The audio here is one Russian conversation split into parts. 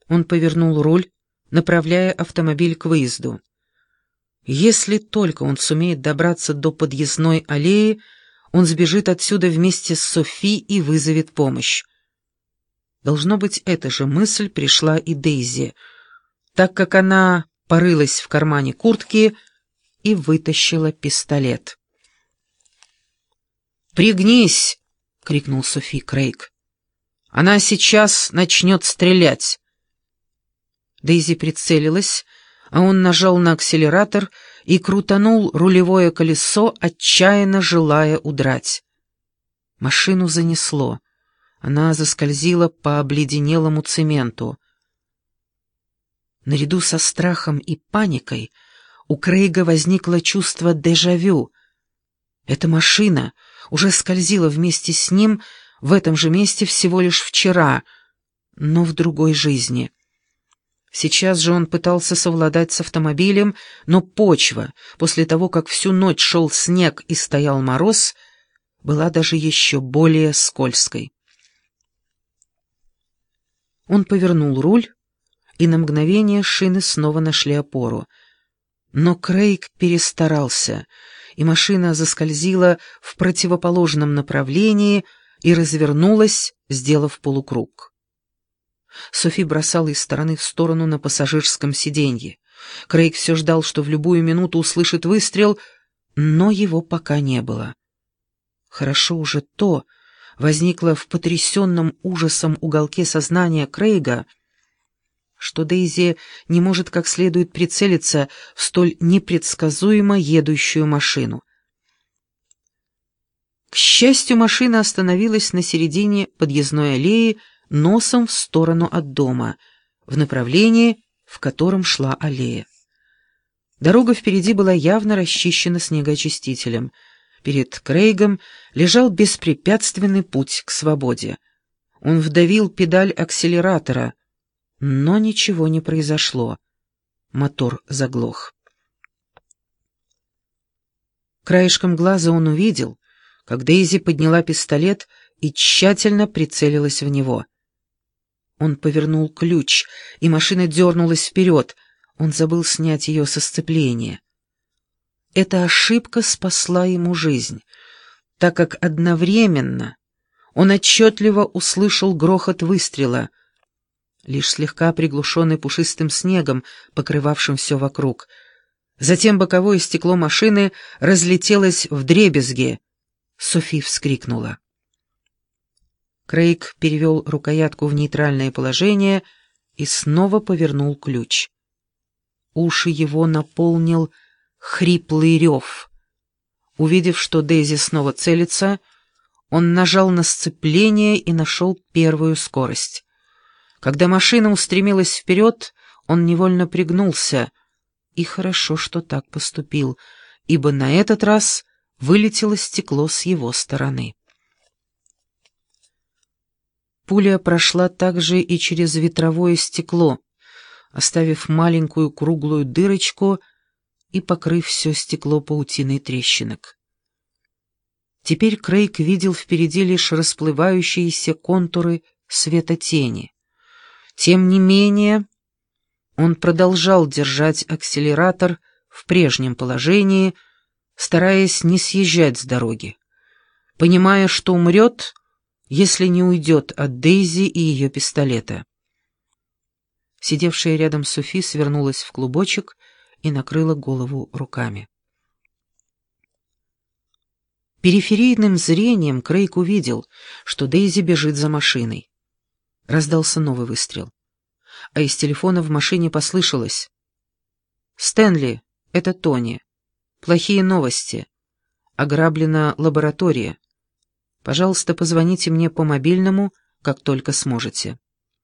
Он повернул руль, направляя автомобиль к выезду. Если только он сумеет добраться до подъездной аллеи, он сбежит отсюда вместе с Софи и вызовет помощь. Должно быть, эта же мысль пришла и Дейзи, так как она порылась в кармане куртки и вытащила пистолет. «Пригнись!» — крикнул Софи Крейг. «Она сейчас начнет стрелять!» Дейзи прицелилась, а он нажал на акселератор и крутанул рулевое колесо, отчаянно желая удрать. Машину занесло. Она заскользила по обледенелому цементу. Наряду со страхом и паникой у Крейга возникло чувство дежавю. Эта машина уже скользила вместе с ним в этом же месте всего лишь вчера, но в другой жизни. Сейчас же он пытался совладать с автомобилем, но почва, после того, как всю ночь шел снег и стоял мороз, была даже еще более скользкой. Он повернул руль, и на мгновение шины снова нашли опору. Но Крейг перестарался, и машина заскользила в противоположном направлении и развернулась, сделав полукруг. Софи бросала из стороны в сторону на пассажирском сиденье. Крейг все ждал, что в любую минуту услышит выстрел, но его пока не было. Хорошо уже то, возникло в потрясенном ужасом уголке сознания Крейга, что Дейзи не может как следует прицелиться в столь непредсказуемо едущую машину. К счастью, машина остановилась на середине подъездной аллеи, носом в сторону от дома, в направлении, в котором шла аллея. Дорога впереди была явно расчищена снегоочистителем. Перед Крейгом лежал беспрепятственный путь к свободе. Он вдавил педаль акселератора, но ничего не произошло. Мотор заглох. Краешком глаза он увидел, как Дейзи подняла пистолет и тщательно прицелилась в него. Он повернул ключ, и машина дернулась вперед. Он забыл снять ее со сцепления. Эта ошибка спасла ему жизнь, так как одновременно он отчетливо услышал грохот выстрела, лишь слегка приглушенный пушистым снегом, покрывавшим все вокруг. Затем боковое стекло машины разлетелось вдребезги. Софи вскрикнула. Крейг перевел рукоятку в нейтральное положение и снова повернул ключ. Уши его наполнил хриплый рев. Увидев, что Дейзи снова целится, он нажал на сцепление и нашел первую скорость. Когда машина устремилась вперед, он невольно пригнулся, и хорошо, что так поступил, ибо на этот раз вылетело стекло с его стороны. Пуля прошла также и через ветровое стекло, оставив маленькую круглую дырочку и покрыв все стекло паутиной трещинок. Теперь Крейг видел впереди лишь расплывающиеся контуры света-тени. Тем не менее, он продолжал держать акселератор в прежнем положении, стараясь не съезжать с дороги, понимая, что умрет, если не уйдет от Дейзи и ее пистолета. Сидевшая рядом Софи свернулась в клубочек и накрыла голову руками. Периферийным зрением Крейг увидел, что Дейзи бежит за машиной. Раздался новый выстрел. А из телефона в машине послышалось: «Стэнли, это Тони. Плохие новости. Ограблена лаборатория. Пожалуйста, позвоните мне по мобильному, как только сможете».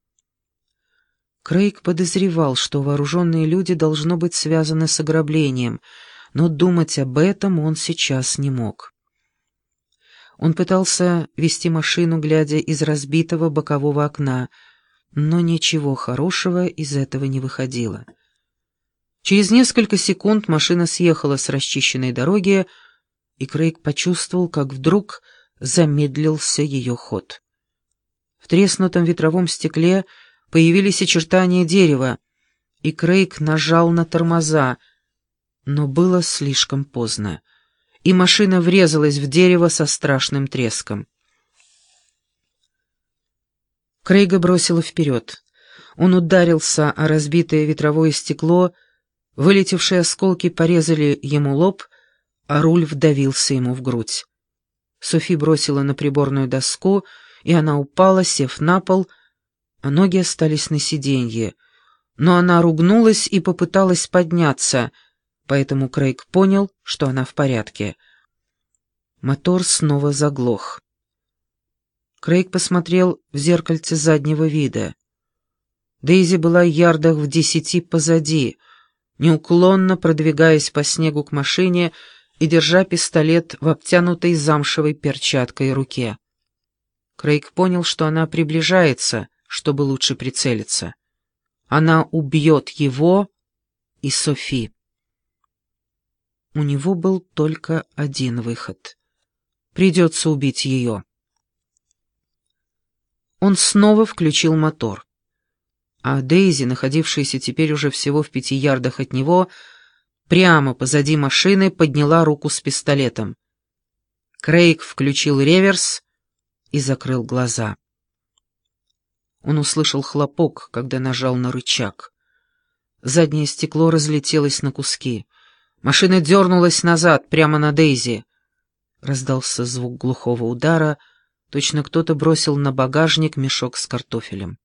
Крейг подозревал, что вооруженные люди должно быть связаны с ограблением, но думать об этом он сейчас не мог. Он пытался вести машину, глядя из разбитого бокового окна, но ничего хорошего из этого не выходило. Через несколько секунд машина съехала с расчищенной дороги, и Крейг почувствовал, как вдруг замедлился ее ход. В треснутом ветровом стекле появились очертания дерева, и Крейг нажал на тормоза, но было слишком поздно, и машина врезалась в дерево со страшным треском. Крейга бросило вперед. Он ударился о разбитое ветровое стекло, вылетевшие осколки порезали ему лоб, а руль вдавился ему в грудь. Софи бросила на приборную доску, и она упала, сев на пол, а ноги остались на сиденье. Но она ругнулась и попыталась подняться, поэтому Крейг понял, что она в порядке. Мотор снова заглох. Крейг посмотрел в зеркальце заднего вида. Дейзи была ярдах в 10 позади, неуклонно продвигаясь по снегу к машине и держа пистолет в обтянутой замшевой перчаткой руке. Крейг понял, что она приближается, чтобы лучше прицелиться. Она убьет его и Софи. У него был только один выход. Придется убить ее. Он снова включил мотор. А Дейзи, находившаяся теперь уже всего в 5 ярдах от него, прямо позади машины подняла руку с пистолетом. Крейг включил реверс и закрыл глаза. Он услышал хлопок, когда нажал на рычаг. Заднее стекло разлетелось на куски. Машина дернулась назад, прямо на Дейзи. Раздался звук глухого удара, точно кто-то бросил на багажник мешок с картофелем.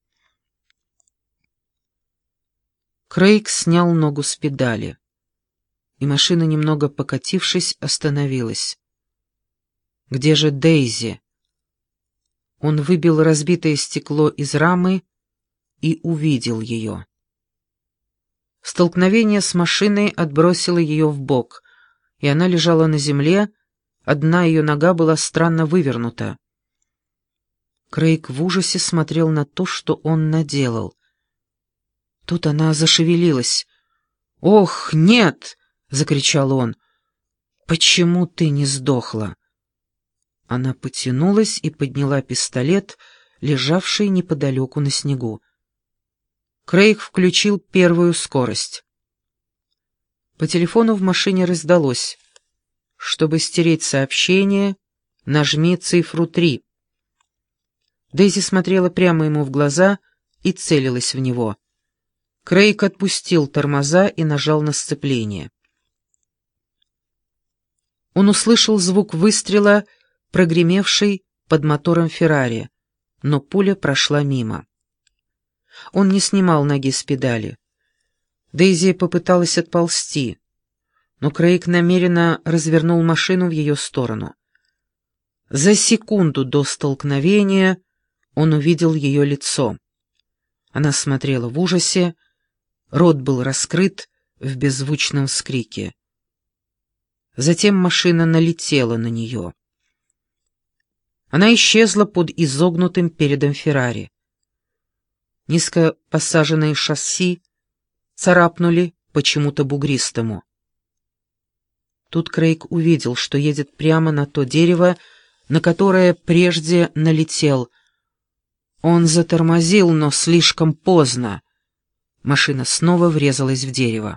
Крейг снял ногу с педали, и машина, немного покатившись, остановилась. Где же Дейзи? Он выбил разбитое стекло из рамы и увидел ее. Столкновение с машиной отбросило ее вбок, и она лежала на земле, одна ее нога была странно вывернута. Крейг в ужасе смотрел на то, что он наделал. Тут она зашевелилась. «Ох, нет!» — закричал он. «Почему ты не сдохла?» Она потянулась и подняла пистолет, лежавший неподалеку на снегу. Крейг включил первую скорость. По телефону в машине раздалось: «Чтобы стереть сообщение, нажми цифру 3». Дейзи смотрела прямо ему в глаза и целилась в него. Крейг отпустил тормоза и нажал на сцепление. Он услышал звук выстрела, прогремевший под мотором Феррари, но пуля прошла мимо. Он не снимал ноги с педали. Дейзи попыталась отползти, но Крейг намеренно развернул машину в ее сторону. За секунду до столкновения он увидел ее лицо. Она смотрела в ужасе, рот был раскрыт в беззвучном вскрике. Затем машина налетела на нее. Она исчезла под изогнутым передом Феррари. Низко посаженные шасси царапнули почему-то бугристому. Тут Крейг увидел, что едет прямо на то дерево, на которое прежде налетел. Он затормозил, но слишком поздно. Машина снова врезалась в дерево.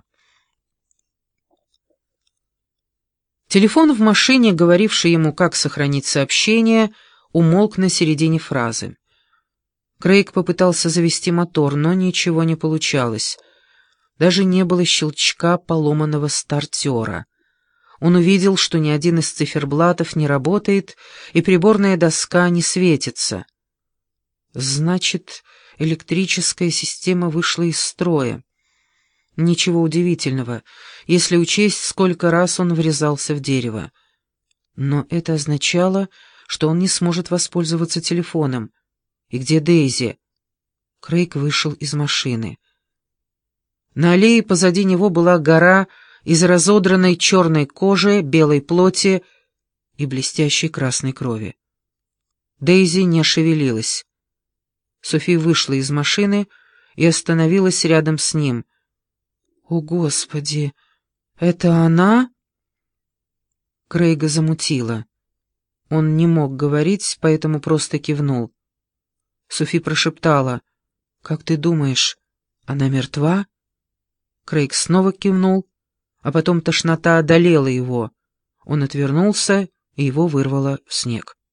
Телефон в машине, говоривший ему, как сохранить сообщение, умолк на середине фразы. Крейг попытался завести мотор, но ничего не получалось. Даже не было щелчка поломанного стартера. Он увидел, что ни один из циферблатов не работает, и приборная доска не светится. Значит, электрическая система вышла из строя. Ничего удивительного, если учесть, сколько раз он врезался в дерево. Но это означало, что он не сможет воспользоваться телефоном. И где Дейзи? Крейг вышел из машины. На аллее позади него была гора из разодранной черной кожи, белой плоти и блестящей красной крови. Дейзи не шевелилась. Софи вышла из машины и остановилась рядом с ним. «О, Господи! Это она?» Крейга замутило. Он не мог говорить, поэтому просто кивнул. Софи прошептала: «Как ты думаешь, она мертва?» Крейг снова кивнул, а потом тошнота одолела его. Он отвернулся, и его вырвало в снег.